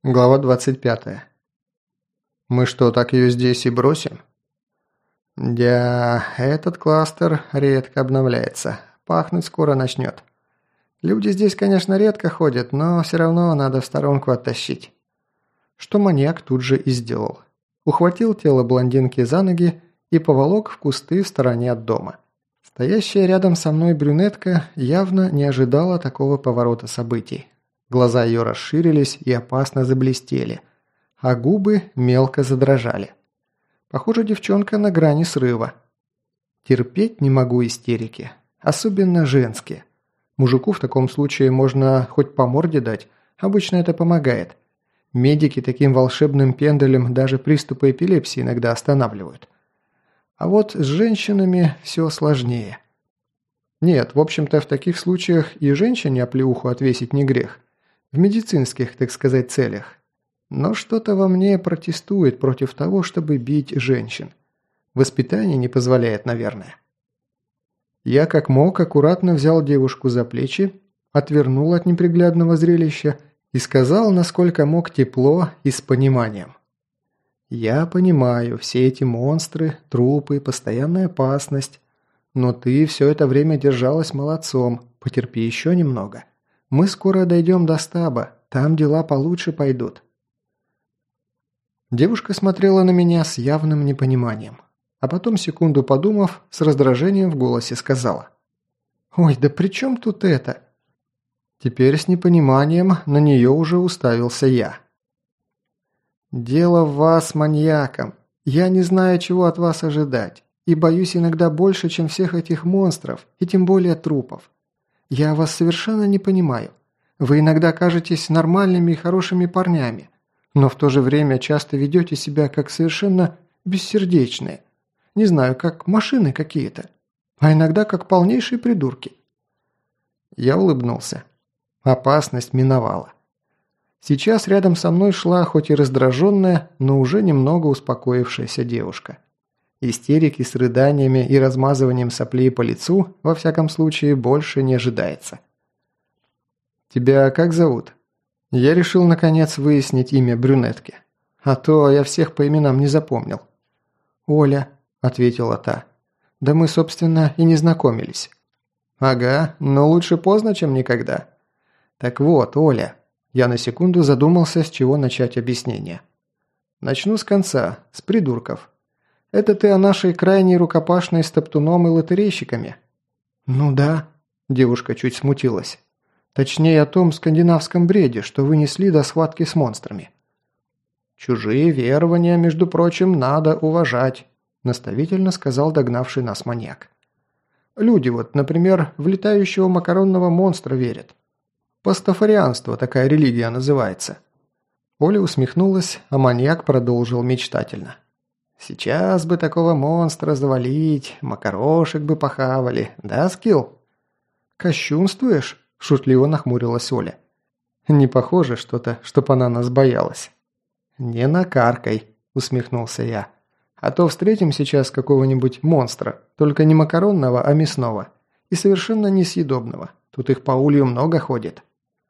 Глава 25. Мы что, так ее здесь и бросим? Да, этот кластер редко обновляется. Пахнуть скоро начнет. Люди здесь, конечно, редко ходят, но все равно надо в сторонку оттащить. Что маньяк тут же и сделал. Ухватил тело блондинки за ноги и поволок в кусты в стороне от дома. Стоящая рядом со мной брюнетка явно не ожидала такого поворота событий. Глаза ее расширились и опасно заблестели, а губы мелко задрожали. Похоже, девчонка на грани срыва. Терпеть не могу истерики, особенно женские. Мужику в таком случае можно хоть по морде дать, обычно это помогает. Медики таким волшебным пенделем даже приступы эпилепсии иногда останавливают. А вот с женщинами все сложнее. Нет, в общем-то, в таких случаях и женщине оплеуху отвесить не грех. В медицинских, так сказать, целях. Но что-то во мне протестует против того, чтобы бить женщин. Воспитание не позволяет, наверное. Я как мог аккуратно взял девушку за плечи, отвернул от неприглядного зрелища и сказал, насколько мог тепло и с пониманием. «Я понимаю, все эти монстры, трупы, постоянная опасность. Но ты все это время держалась молодцом, потерпи еще немного. Мы скоро дойдем до стаба, там дела получше пойдут». Девушка смотрела на меня с явным непониманием, а потом, секунду подумав, с раздражением в голосе сказала. «Ой, да при чем тут это?» Теперь с непониманием на нее уже уставился я. «Дело в вас, маньяком. Я не знаю, чего от вас ожидать, и боюсь иногда больше, чем всех этих монстров, и тем более трупов. Я вас совершенно не понимаю. Вы иногда кажетесь нормальными и хорошими парнями, но в то же время часто ведете себя как совершенно бессердечные. Не знаю, как машины какие-то, а иногда как полнейшие придурки». Я улыбнулся. Опасность миновала. Сейчас рядом со мной шла хоть и раздраженная, но уже немного успокоившаяся девушка. Истерики с рыданиями и размазыванием соплей по лицу, во всяком случае, больше не ожидается. «Тебя как зовут?» Я решил, наконец, выяснить имя брюнетки. А то я всех по именам не запомнил. «Оля», – ответила та. «Да мы, собственно, и не знакомились». «Ага, но лучше поздно, чем никогда». «Так вот, Оля». Я на секунду задумался, с чего начать объяснение. Начну с конца, с придурков. Это ты о нашей крайней рукопашной с топтуном и лотерейщиками?» «Ну да», – девушка чуть смутилась. «Точнее о том скандинавском бреде, что вы несли до схватки с монстрами». «Чужие верования, между прочим, надо уважать», – наставительно сказал догнавший нас маньяк. «Люди вот, например, в летающего макаронного монстра верят. Пастафарианство такая религия называется». Оля усмехнулась, а маньяк продолжил мечтательно. «Сейчас бы такого монстра завалить, макарошек бы похавали, да, Скилл?» «Кощунствуешь?» – шутливо нахмурилась Оля. «Не похоже что-то, чтоб она нас боялась». «Не накаркай», – усмехнулся я. «А то встретим сейчас какого-нибудь монстра, только не макаронного, а мясного, и совершенно несъедобного. Тут их по улью много ходит».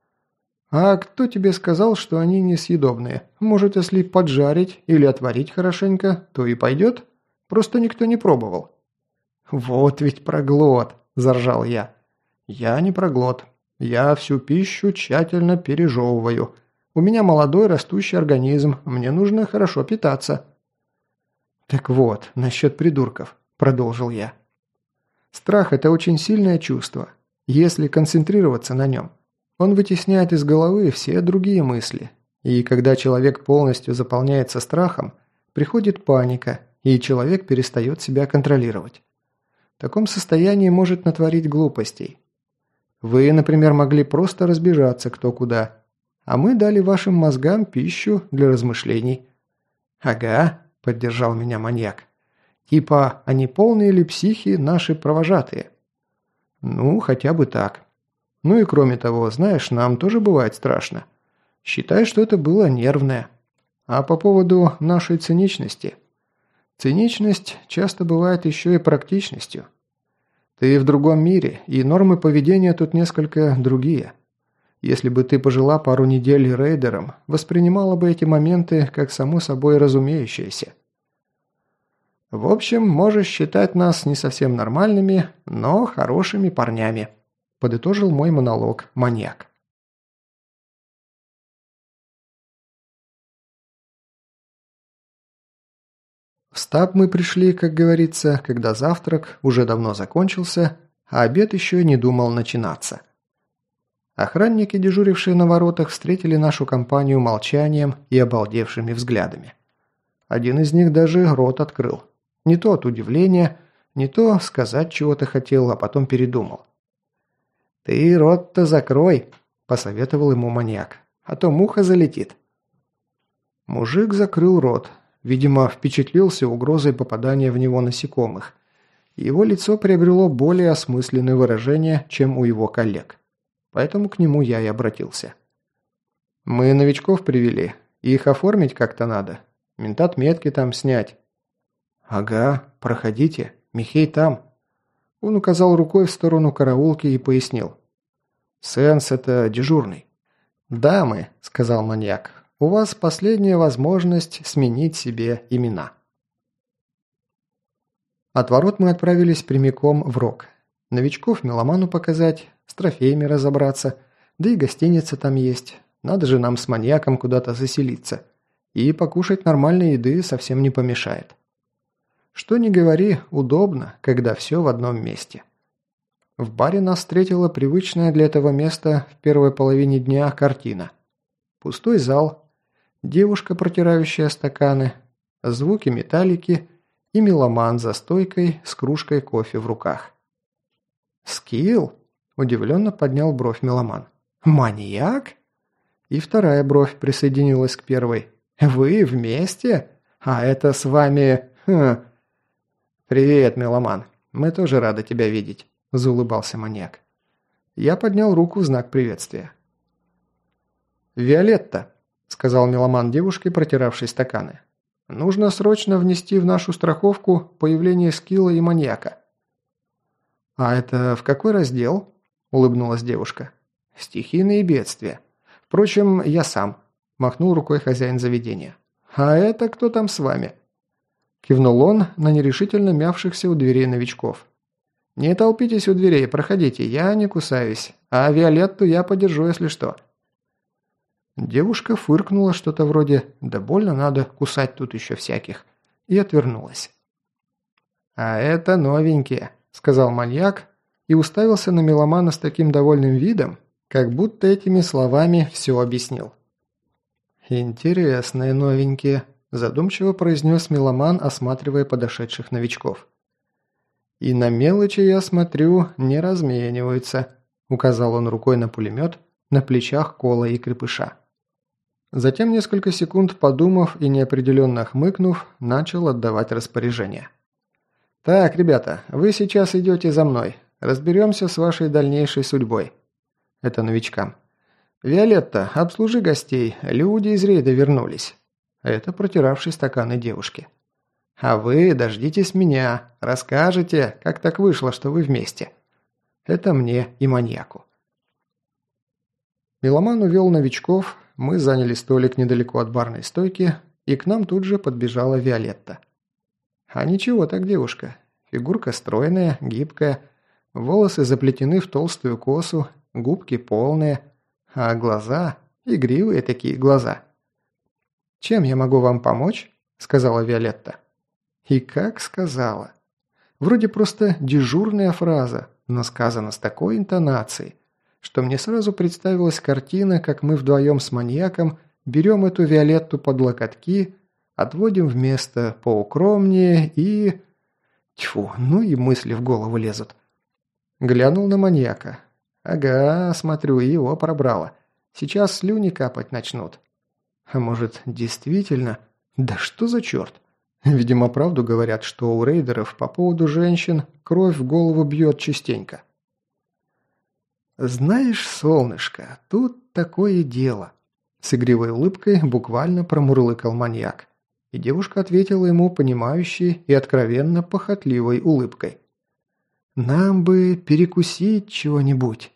«А кто тебе сказал, что они несъедобные? Может, если поджарить или отварить хорошенько, то и пойдет? Просто никто не пробовал». «Вот ведь проглот!» – заржал я. «Я не проглот. Я всю пищу тщательно пережевываю. У меня молодой растущий организм, мне нужно хорошо питаться». «Так вот, насчет придурков», – продолжил я. «Страх – это очень сильное чувство, если концентрироваться на нем. Он вытесняет из головы все другие мысли, и когда человек полностью заполняется страхом, приходит паника, и человек перестает себя контролировать. В таком состоянии может натворить глупостей. Вы, например, могли просто разбежаться кто куда, а мы дали вашим мозгам пищу для размышлений». «Ага», – поддержал меня маньяк. «Типа, они полные ли психи наши провожатые?» «Ну, хотя бы так. Ну и кроме того, знаешь, нам тоже бывает страшно. Считай, что это было нервное. А по поводу нашей циничности. Циничность часто бывает еще и практичностью. Ты в другом мире, и нормы поведения тут несколько другие. Если бы ты пожила пару недель рейдером, воспринимала бы эти моменты как само собой разумеющееся. В общем, можешь считать нас не совсем нормальными, но хорошими парнями», – подытожил мой монолог маньяк. В стаб мы пришли, как говорится, когда завтрак уже давно закончился, а обед еще не думал начинаться. Охранники, дежурившие на воротах, встретили нашу компанию молчанием и обалдевшими взглядами. Один из них даже рот открыл. Не то от удивления, не то сказать чего-то хотел, а потом передумал. «Ты рот-то закрой», – посоветовал ему маньяк, – «а то муха залетит». Мужик закрыл рот, видимо, впечатлился угрозой попадания в него насекомых. Его лицо приобрело более осмысленное выражение, чем у его коллег. Поэтому к нему я и обратился. «Мы новичков привели. Их оформить как-то надо. Ментатметки там снять». «Ага, проходите. Михей там». Он указал рукой в сторону караулки и пояснил. «Сенс – это дежурный». «Дамы», – сказал маньяк, – «у вас последняя возможность сменить себе имена». От ворот мы отправились прямиком в Рок. Новичков меломану показать, с трофеями разобраться, да и гостиница там есть. Надо же нам с маньяком куда-то заселиться. И покушать нормальной еды совсем не помешает. Что ни говори, удобно, когда все в одном месте. В баре нас встретила привычная для этого места в первой половине дня картина. Пустой зал, девушка, протирающая стаканы, звуки металлики и меломан за стойкой с кружкой кофе в руках. «Скилл?» – удивленно поднял бровь меломан. «Маньяк?» И вторая бровь присоединилась к первой. «Вы вместе? А это с вами... «Привет, меломан. Мы тоже рады тебя видеть», – заулыбался маньяк. Я поднял руку в знак приветствия. «Виолетта», – сказал меломан девушке, протиравшей стаканы. «Нужно срочно внести в нашу страховку появление скилла и маньяка». «А это в какой раздел?» – улыбнулась девушка. «Стихийные бедствия. Впрочем, я сам», – махнул рукой хозяин заведения. «А это кто там с вами?» Кивнул он на нерешительно мявшихся у дверей новичков. «Не толпитесь у дверей, проходите, я не кусаюсь, а Виолетту я подержу, если что». Девушка фыркнула что-то вроде «да больно надо, кусать тут еще всяких» и отвернулась. «А это новенькие», – сказал маньяк и уставился на меломана с таким довольным видом, как будто этими словами все объяснил. «Интересные новенькие», – задумчиво произнес меломан, осматривая подошедших новичков. «И на мелочи, я смотрю, не размениваются», – указал он рукой на пулемет, на плечах Кола и Крепыша. Затем, несколько секунд подумав и неопределенно хмыкнув, начал отдавать распоряжения. «Так, ребята, вы сейчас идете за мной. Разберемся с вашей дальнейшей судьбой». Это новичкам. «Виолетта, обслужи гостей, люди из рейда вернулись». Это протиравший стаканы девушки. «А вы дождитесь меня, расскажете, как так вышло, что вы вместе». Это мне и маньяку. Меломан увел новичков, мы заняли столик недалеко от барной стойки, и к нам тут же подбежала Виолетта. А ничего так девушка. Фигурка стройная, гибкая, волосы заплетены в толстую косу, губки полные, а глаза, игривые такие глаза. «Чем я могу вам помочь?» – сказала Виолетта. И как сказала. Вроде просто дежурная фраза, но сказана с такой интонацией, что мне сразу представилась картина, как мы вдвоем с маньяком берем эту Виолетту под локотки, отводим в место поукромнее и... Тьфу, ну и мысли в голову лезут. Глянул на маньяка. Ага, смотрю, его пробрало. Сейчас слюни капать начнут. А может, действительно? Да что за черт? Видимо, правду говорят, что у рейдеров по поводу женщин кровь в голову бьет частенько. «Знаешь, солнышко, тут такое дело», – с игривой улыбкой буквально промурлыкал маньяк. И девушка ответила ему понимающей и откровенно похотливой улыбкой. «Нам бы перекусить чего-нибудь».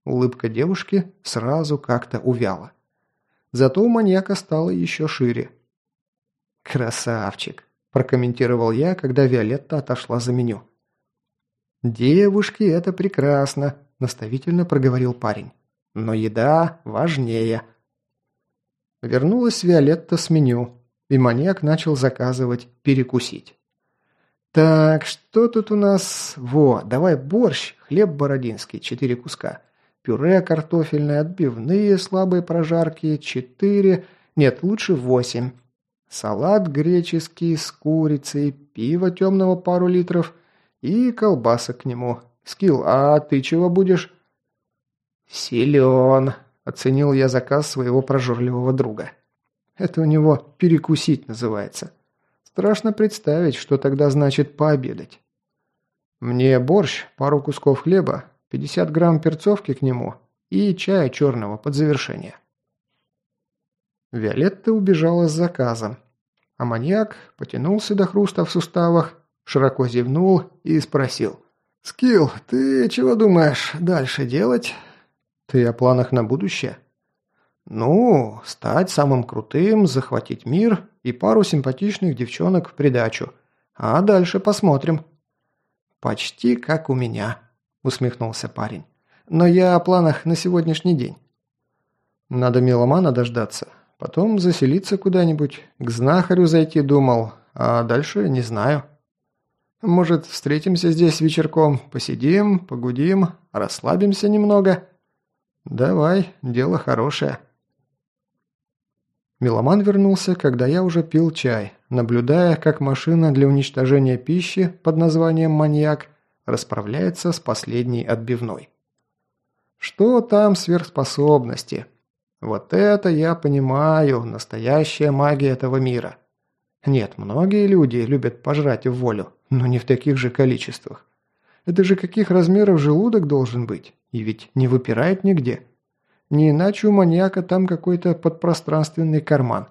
Улыбка девушки сразу как-то увяла. Зато у маньяка стало еще шире. «Красавчик», – прокомментировал я, когда Виолетта отошла за меню. «Девушки, это прекрасно», – наставительно проговорил парень. «Но еда важнее». Вернулась Виолетта с меню, и маньяк начал заказывать перекусить. «Так, что тут у нас? Во, давай борщ, хлеб бородинский, 4 куска, пюре картофельное, отбивные, слабые прожарки, 4, нет, лучше 8, салат греческий с курицей, пиво темного пару литров и колбасок к нему. Скилл, а ты чего будешь?» «Силен», – оценил я заказ своего прожорливого друга. «Это у него перекусить называется. Страшно представить, что тогда значит пообедать. Мне борщ, пару кусков хлеба, 50 грамм перцовки к нему и чая черного под завершение». Виолетта убежала с заказом, а маньяк потянулся до хруста в суставах, широко зевнул и спросил. «Скилл, ты чего думаешь дальше делать?» «Ты о планах на будущее?» «Ну, стать самым крутым, захватить мир и пару симпатичных девчонок в придачу. А дальше посмотрим». «Почти как у меня», – усмехнулся парень. «Но я о планах на сегодняшний день». «Надо меломана дождаться, потом заселиться куда-нибудь, к знахарю зайти думал, а дальше не знаю. Может, встретимся здесь вечерком, посидим, погудим, расслабимся немного?» «Давай, дело хорошее». Меломан вернулся, когда я уже пил чай, наблюдая, как машина для уничтожения пищи под названием «Маньяк» расправляется с последней отбивной. Что там сверхспособности? Вот это я понимаю, настоящая магия этого мира. Нет, многие люди любят пожрать в волю, но не в таких же количествах. Это же каких размеров желудок должен быть? И ведь не выпирает нигде. Не иначе у маньяка там какой-то подпространственный карман.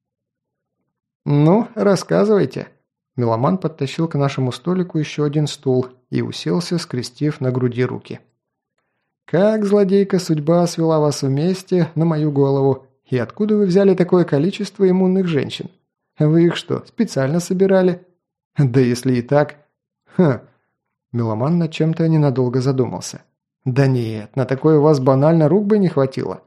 «Ну, рассказывайте». Меломан подтащил к нашему столику еще один стул и уселся, скрестив на груди руки. «Как, злодейка, судьба свела вас вместе на мою голову, и откуда вы взяли такое количество иммунных женщин? Вы их что, специально собирали? Да если и так...» «Ха...» Меломан над чем-то ненадолго задумался. «Да нет, на такое у вас банально рук бы не хватило».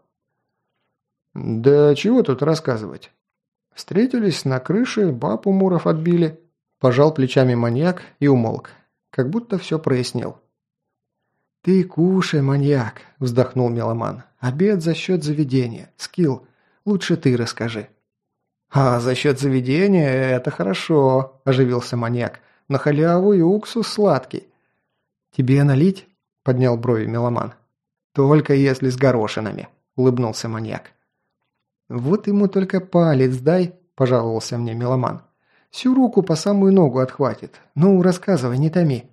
«Да чего тут рассказывать? Встретились на крыше, баб у Муров отбили». Пожал плечами маньяк и умолк, как будто все прояснил. «Ты кушай, маньяк», – вздохнул меломан. «Обед за счет заведения. Скилл, лучше ты расскажи». «А за счет заведения это хорошо», – оживился маньяк. «На халяву и уксус сладкий». «Тебе налить?» – поднял брови меломан. «Только если с горошинами», – улыбнулся маньяк. «Вот ему только палец дай», – пожаловался мне меломан. «Всю руку по самую ногу отхватит. Ну, рассказывай, не томи».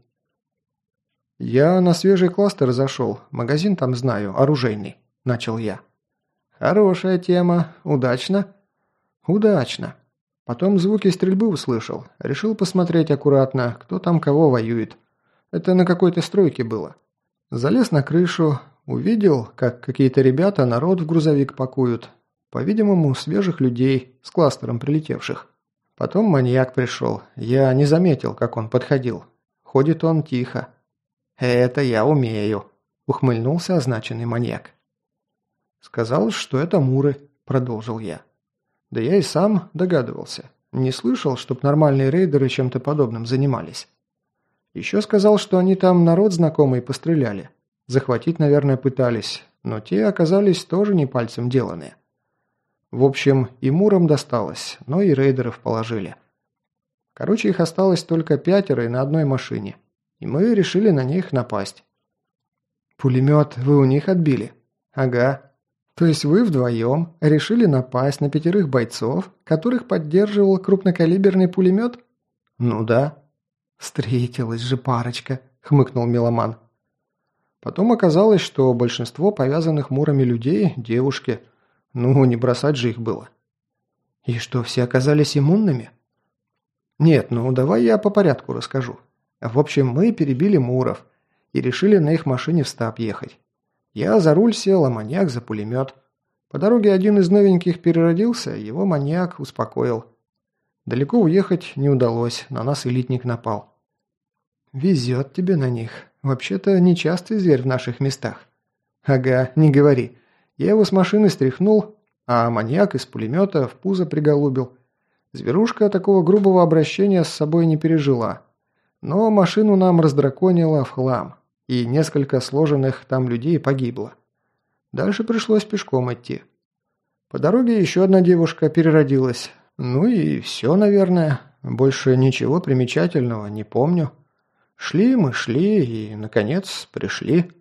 «Я на свежий кластер зашел, магазин там знаю, оружейный», – начал я. «Хорошая тема. Удачно?» «Удачно. Потом звуки стрельбы услышал. Решил посмотреть аккуратно, кто там кого воюет. Это на какой-то стройке было. Залез на крышу, увидел, как какие-то ребята народ в грузовик пакуют. По-видимому, свежих людей, с кластером прилетевших. Потом маньяк пришел. Я не заметил, как он подходил. Ходит он тихо. «Это я умею», – ухмыльнулся означенный маньяк. «Сказал, что это муры», – продолжил я. «Да я и сам догадывался. Не слышал, чтоб нормальные рейдеры чем-то подобным занимались. Еще сказал, что они там народ знакомый постреляли. Захватить, наверное, пытались, но те оказались тоже не пальцем деланные. В общем, и мурам досталось, но и рейдеров положили. Короче, их осталось только 5 и на одной машине. И мы решили на них напасть». «Пулемет вы у них отбили?» «Ага. То есть вы вдвоем решили напасть на 5 бойцов, которых поддерживал крупнокалиберный пулемет?» «Ну да». «Встретилась же парочка», – хмыкнул меломан. Потом оказалось, что большинство повязанных мурами людей – девушки. Ну, не бросать же их было. «И что, все оказались иммунными?» «Нет, ну давай я по порядку расскажу. В общем, мы перебили муров и решили на их машине в стаб ехать. Я за руль сел, а маньяк за пулемет. По дороге один из новеньких переродился, его маньяк успокоил. Далеко уехать не удалось, на нас элитник напал. Везет тебе на них. Вообще-то нечастый зверь в наших местах. Ага, не говори. Я его с машины стряхнул, а маньяк из пулемета в пузо приголубил. Зверушка такого грубого обращения с собой не пережила. Но машину нам раздраконило в хлам, и несколько сложенных там людей погибло. Дальше пришлось пешком идти. По дороге еще одна девушка переродилась. Ну и все, наверное. Больше ничего примечательного не помню. Шли мы, шли и, наконец, пришли.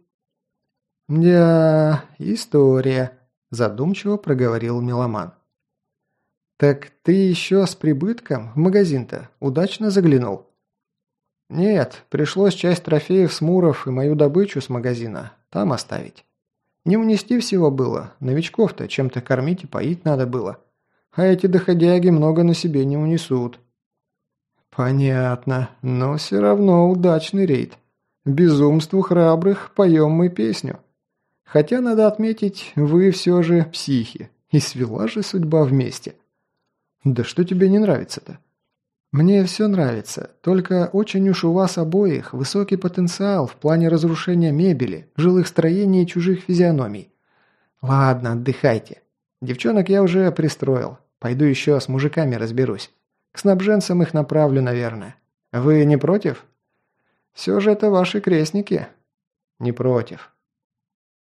«Да, история», – задумчиво проговорил меломан. «Так ты еще с прибытком в магазин-то удачно заглянул?» «Нет, пришлось часть трофеев с муров и мою добычу с магазина там оставить. Не унести всего было, новичков-то чем-то кормить и поить надо было. А эти доходяги много на себе не унесут». «Понятно, но все равно удачный рейд. Безумству храбрых поем мы песню. Хотя, надо отметить, вы все же психи, и свела же судьба вместе. Да что тебе не нравится-то?» «Мне все нравится, только очень уж у вас обоих высокий потенциал в плане разрушения мебели, жилых строений и чужих физиономий. Ладно, отдыхайте. Девчонок я уже пристроил, пойду еще с мужиками разберусь. К снабженцам их направлю, наверное. Вы не против?» «Все же это ваши крестники». «Не против.